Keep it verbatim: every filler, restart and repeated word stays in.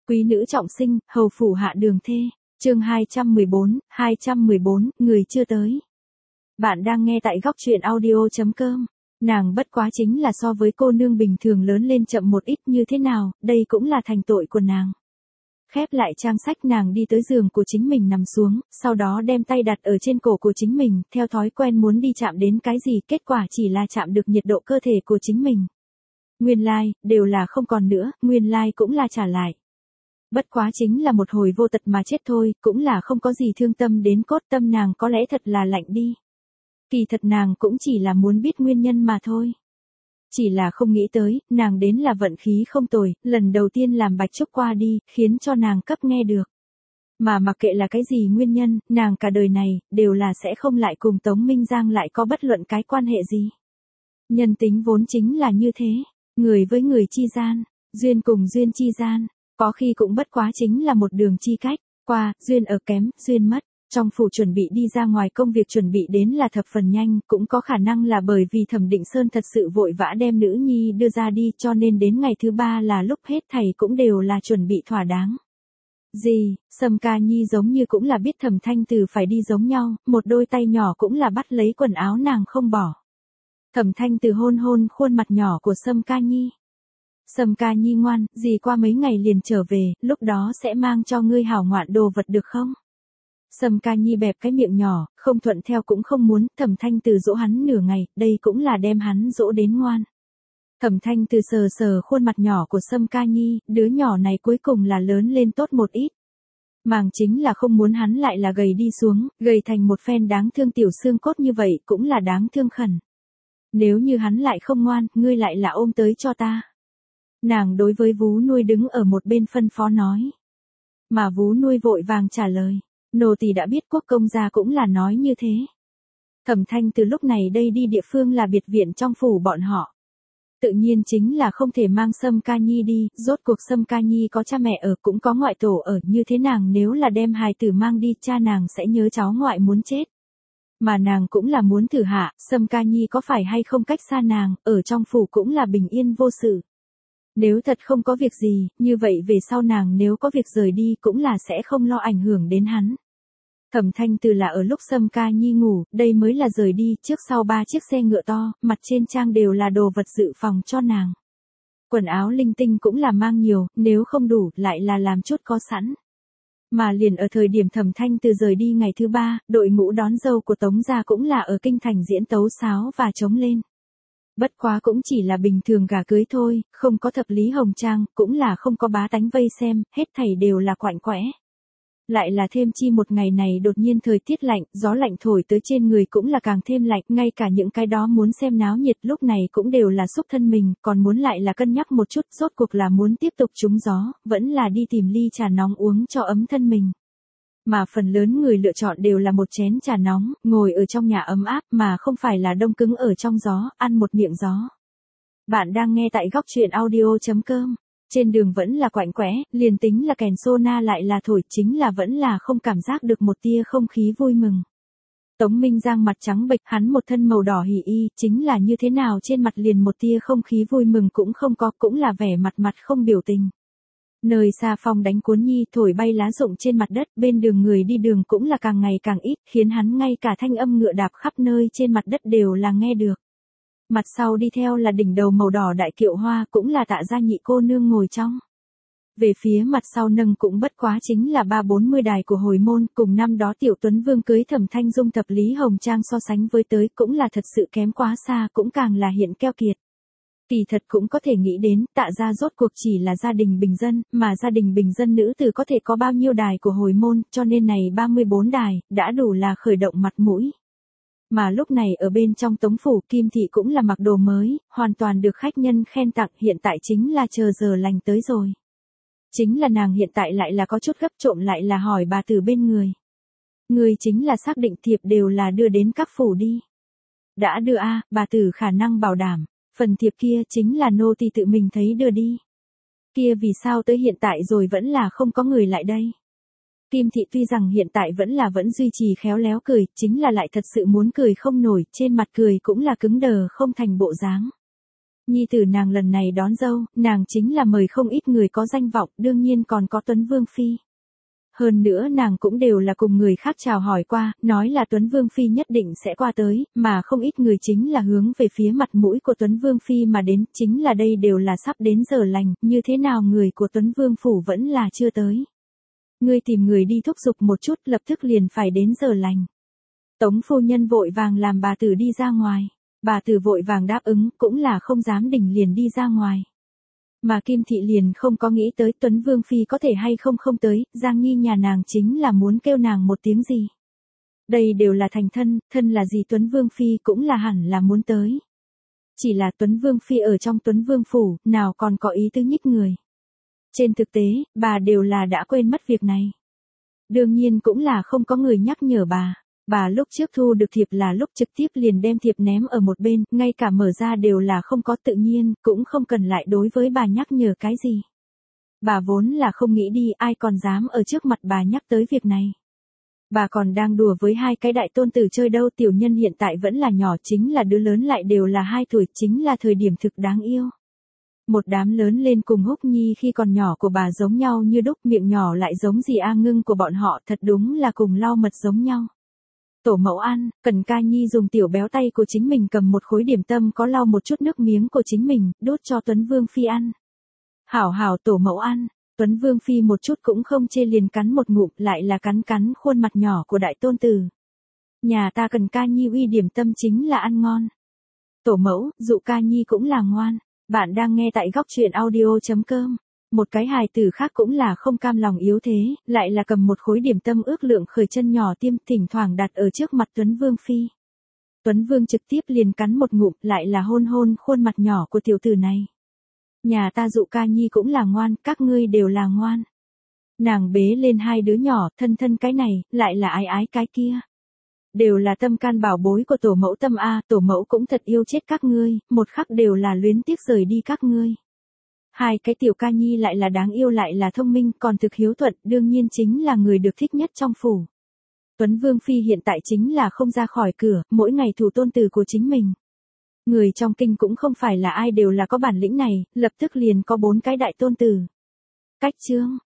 Quý nữ trọng sinh, hầu phủ hạ đường thê. Chương hai trăm mười bốn, hai trăm mười bốn, người chưa tới. Bạn đang nghe tại góc truyện audio chấm com. Nàng bất quá chính là so với cô nương bình thường lớn lên chậm một ít như thế nào, đây cũng là thành tội của nàng. Khép lại trang sách, nàng đi tới giường của chính mình nằm xuống, sau đó đem tay đặt ở trên cổ của chính mình, theo thói quen muốn đi chạm đến cái gì, kết quả chỉ là chạm được nhiệt độ cơ thể của chính mình. Nguyên lai, like, đều là không còn nữa, nguyên lai like cũng là trả lại. Bất quá chính là một hồi vô tật mà chết thôi, cũng là không có gì thương tâm đến cốt, tâm nàng có lẽ thật là lạnh đi. Kỳ thật nàng cũng chỉ là muốn biết nguyên nhân mà thôi. Chỉ là không nghĩ tới, nàng đến là vận khí không tồi, lần đầu tiên làm Bạch Trúc qua đi, khiến cho nàng cấp nghe được. Mà mặc kệ là cái gì nguyên nhân, nàng cả đời này, đều là sẽ không lại cùng Tống Minh Giang lại có bất luận cái quan hệ gì. Nhân tính vốn chính là như thế, người với người chi gian, duyên cùng duyên chi gian, có khi cũng bất quá chính là một đường chi cách, qua, duyên ở kém, duyên mất. Trong phủ chuẩn bị đi ra ngoài, công việc chuẩn bị đến là thập phần nhanh, cũng có khả năng là bởi vì Thẩm Định Sơn thật sự vội vã đem nữ nhi đưa ra đi, cho nên đến ngày thứ ba là lúc hết thảy cũng đều là chuẩn bị thỏa đáng. Gì, Sâm Ca Nhi giống như cũng là biết Thẩm Thanh Từ phải đi giống nhau, một đôi tay nhỏ cũng là bắt lấy quần áo nàng không bỏ. Thẩm Thanh Từ hôn hôn khuôn mặt nhỏ của Sâm Ca Nhi. Sâm Ca Nhi ngoan, dì qua mấy ngày liền trở về, lúc đó sẽ mang cho ngươi hảo ngoạn đồ vật được không? Sâm Ca Nhi bẹp cái miệng nhỏ, không thuận theo cũng không muốn. Thẩm Thanh Từ dỗ hắn nửa ngày, đây cũng là đem hắn dỗ đến ngoan. Thẩm Thanh Từ sờ sờ khuôn mặt nhỏ của Sâm Ca Nhi, đứa nhỏ này cuối cùng là lớn lên tốt một ít. Màng chính là không muốn hắn lại là gầy đi xuống, gầy thành một phen đáng thương tiểu xương cốt như vậy cũng là đáng thương khẩn. Nếu như hắn lại không ngoan, ngươi lại là ôm tới cho ta. Nàng đối với Vú Nuôi đứng ở một bên phân phó nói. Mà Vú Nuôi vội vàng trả lời. Nô tỳ đã biết, quốc công gia cũng là nói như thế. Thẩm Thanh Từ lúc này đây đi địa phương là biệt viện trong phủ bọn họ. Tự nhiên chính là không thể mang Sâm Ca Nhi đi, rốt cuộc Sâm Ca Nhi có cha mẹ ở, cũng có ngoại tổ ở, như thế nàng nếu là đem hài tử mang đi, cha nàng sẽ nhớ cháu ngoại muốn chết. Mà nàng cũng là muốn thử hạ, Sâm Ca Nhi có phải hay không cách xa nàng, ở trong phủ cũng là bình yên vô sự. Nếu thật không có việc gì, như vậy về sau nàng nếu có việc rời đi cũng là sẽ không lo ảnh hưởng đến hắn. Thẩm Thanh Từ là ở lúc Sâm Ca Nhi ngủ, đây mới là rời đi, trước sau ba chiếc xe ngựa to, mặt trên trang đều là đồ vật dự phòng cho nàng. Quần áo linh tinh cũng là mang nhiều, nếu không đủ, lại là làm chút có sẵn. Mà liền ở thời điểm Thẩm Thanh Từ rời đi ngày thứ ba, đội ngũ đón dâu của Tống gia cũng là ở kinh thành diễn tấu sáo và trống lên. Bất quá cũng chỉ là bình thường gả cưới thôi, không có thập lý hồng trang, cũng là không có bá tánh vây xem, hết thảy đều là quạnh quẽ. Lại là thêm chi một ngày này đột nhiên thời tiết lạnh, gió lạnh thổi tới trên người cũng là càng thêm lạnh, ngay cả những cái đó muốn xem náo nhiệt lúc này cũng đều là xúc thân mình, còn muốn lại là cân nhắc một chút, rốt cuộc là muốn tiếp tục trúng gió, vẫn là đi tìm ly trà nóng uống cho ấm thân mình. Mà phần lớn người lựa chọn đều là một chén trà nóng, ngồi ở trong nhà ấm áp mà không phải là đông cứng ở trong gió, ăn một miệng gió. Bạn đang nghe tại góc truyện audio chấm com. Trên đường vẫn là quạnh quẽ, liền tính là kèn sona lại là thổi, chính là vẫn là không cảm giác được một tia không khí vui mừng. Tống Minh Giang mặt trắng bệch, hắn một thân màu đỏ hỉ y, chính là như thế nào trên mặt liền một tia không khí vui mừng cũng không có, cũng là vẻ mặt mặt không biểu tình. Nơi xa phong đánh cuốn nhi thổi bay lá rụng trên mặt đất, bên đường người đi đường cũng là càng ngày càng ít, khiến hắn ngay cả thanh âm ngựa đạp khắp nơi trên mặt đất đều là nghe được. Mặt sau đi theo là đỉnh đầu màu đỏ đại kiệu hoa, cũng là Tạ gia nhị cô nương ngồi trong. Về phía mặt sau nâng cũng bất quá chính là ba bốn mươi đài của hồi môn, cùng năm đó Tiểu Tuấn Vương cưới Thẩm Thanh Dung thập lý hồng trang so sánh với tới cũng là thật sự kém quá xa, cũng càng là hiện keo kiệt. Kỳ thật cũng có thể nghĩ đến, Tạ gia rốt cuộc chỉ là gia đình bình dân, mà gia đình bình dân nữ tử có thể có bao nhiêu đài của hồi môn, cho nên này ba mươi bốn đài, đã đủ là khởi động mặt mũi. Mà lúc này ở bên trong Tống phủ, Kim Thị cũng là mặc đồ mới, hoàn toàn được khách nhân khen tặng, hiện tại chính là chờ giờ lành tới rồi. Chính là nàng hiện tại lại là có chút gấp, trộm lại là hỏi bà tử bên người. Người chính là xác định thiệp đều là đưa đến các phủ đi. Đã đưa a, bà tử khả năng bảo đảm. Phần thiệp kia chính là nô tỳ tự mình thấy đưa đi. Kia vì sao tới hiện tại rồi vẫn là không có người lại đây? Kim Thị tuy rằng hiện tại vẫn là vẫn duy trì khéo léo cười, chính là lại thật sự muốn cười không nổi, trên mặt cười cũng là cứng đờ không thành bộ dáng. Nhi tử nàng lần này đón dâu, nàng chính là mời không ít người có danh vọng, đương nhiên còn có Tuấn Vương Phi. Hơn nữa nàng cũng đều là cùng người khác chào hỏi qua, nói là Tuấn Vương Phi nhất định sẽ qua tới, mà không ít người chính là hướng về phía mặt mũi của Tuấn Vương Phi mà đến, chính là đây đều là sắp đến giờ lành, như thế nào người của Tuấn Vương Phủ vẫn là chưa tới. Ngươi tìm người đi thúc giục một chút, lập tức liền phải đến giờ lành. Tống phu nhân vội vàng làm bà tử đi ra ngoài, bà tử vội vàng đáp ứng, cũng là không dám đỉnh liền đi ra ngoài. Mà Kim Thị liền không có nghĩ tới Tuấn Vương Phi có thể hay không không tới, Giang Nhi nhà nàng chính là muốn kêu nàng một tiếng gì. Đây đều là thành thân, thân là gì Tuấn Vương Phi cũng là hẳn là muốn tới. Chỉ là Tuấn Vương Phi ở trong Tuấn Vương Phủ, nào còn có ý tứ nhích người. Trên thực tế, bà đều là đã quên mất việc này. Đương nhiên cũng là không có người nhắc nhở bà. Bà lúc trước thu được thiệp là lúc trực tiếp liền đem thiệp ném ở một bên, ngay cả mở ra đều là không có, tự nhiên, cũng không cần lại đối với bà nhắc nhở cái gì. Bà vốn là không nghĩ đi, ai còn dám ở trước mặt bà nhắc tới việc này. Bà còn đang đùa với hai cái đại tôn tử chơi đâu, tiểu nhân hiện tại vẫn là nhỏ, chính là đứa lớn lại đều là hai tuổi, chính là thời điểm thực đáng yêu. Một đám lớn lên cùng Húc Nhi khi còn nhỏ của bà giống nhau như đúc, miệng nhỏ lại giống dì A Ngưng của bọn họ, thật đúng là cùng lau mật giống nhau. Tổ mẫu ăn, Cần Ca Nhi dùng tiểu béo tay của chính mình cầm một khối điểm tâm có lau một chút nước miếng của chính mình, đốt cho Tuấn Vương Phi ăn. Hảo hảo tổ mẫu ăn, Tuấn Vương Phi một chút cũng không chê liền cắn một ngụm, lại là cắn cắn khuôn mặt nhỏ của đại tôn tử. Nhà ta Cần Ca Nhi uy điểm tâm chính là ăn ngon. Tổ mẫu, Dụ Ca Nhi cũng là ngoan. Bạn đang nghe tại góc truyện audio chấm com. Một cái hài tử khác cũng là không cam lòng yếu thế, lại là cầm một khối điểm tâm ước lượng khởi chân nhỏ tiêm, thỉnh thoảng đặt ở trước mặt Tuấn Vương Phi. Tuấn Vương trực tiếp liền cắn một ngụm, lại là hôn hôn khuôn mặt nhỏ của tiểu tử này. Nhà ta Dụ Ca Nhi cũng là ngoan, các ngươi đều là ngoan. Nàng bế lên hai đứa nhỏ, thân thân cái này, lại là ái ái cái kia. Đều là tâm can bảo bối của tổ mẫu tâm A, tổ mẫu cũng thật yêu chết các ngươi, một khắc đều là luyến tiếc rời đi các ngươi. Hai cái tiểu ca nhi lại là đáng yêu lại là thông minh, còn thực hiếu thuận, đương nhiên chính là người được thích nhất trong phủ. Tuấn Vương Phi hiện tại chính là không ra khỏi cửa, mỗi ngày thủ tôn tử của chính mình. Người trong kinh cũng không phải là ai đều là có bản lĩnh này, lập tức liền có bốn cái đại tôn tử. Cách chương,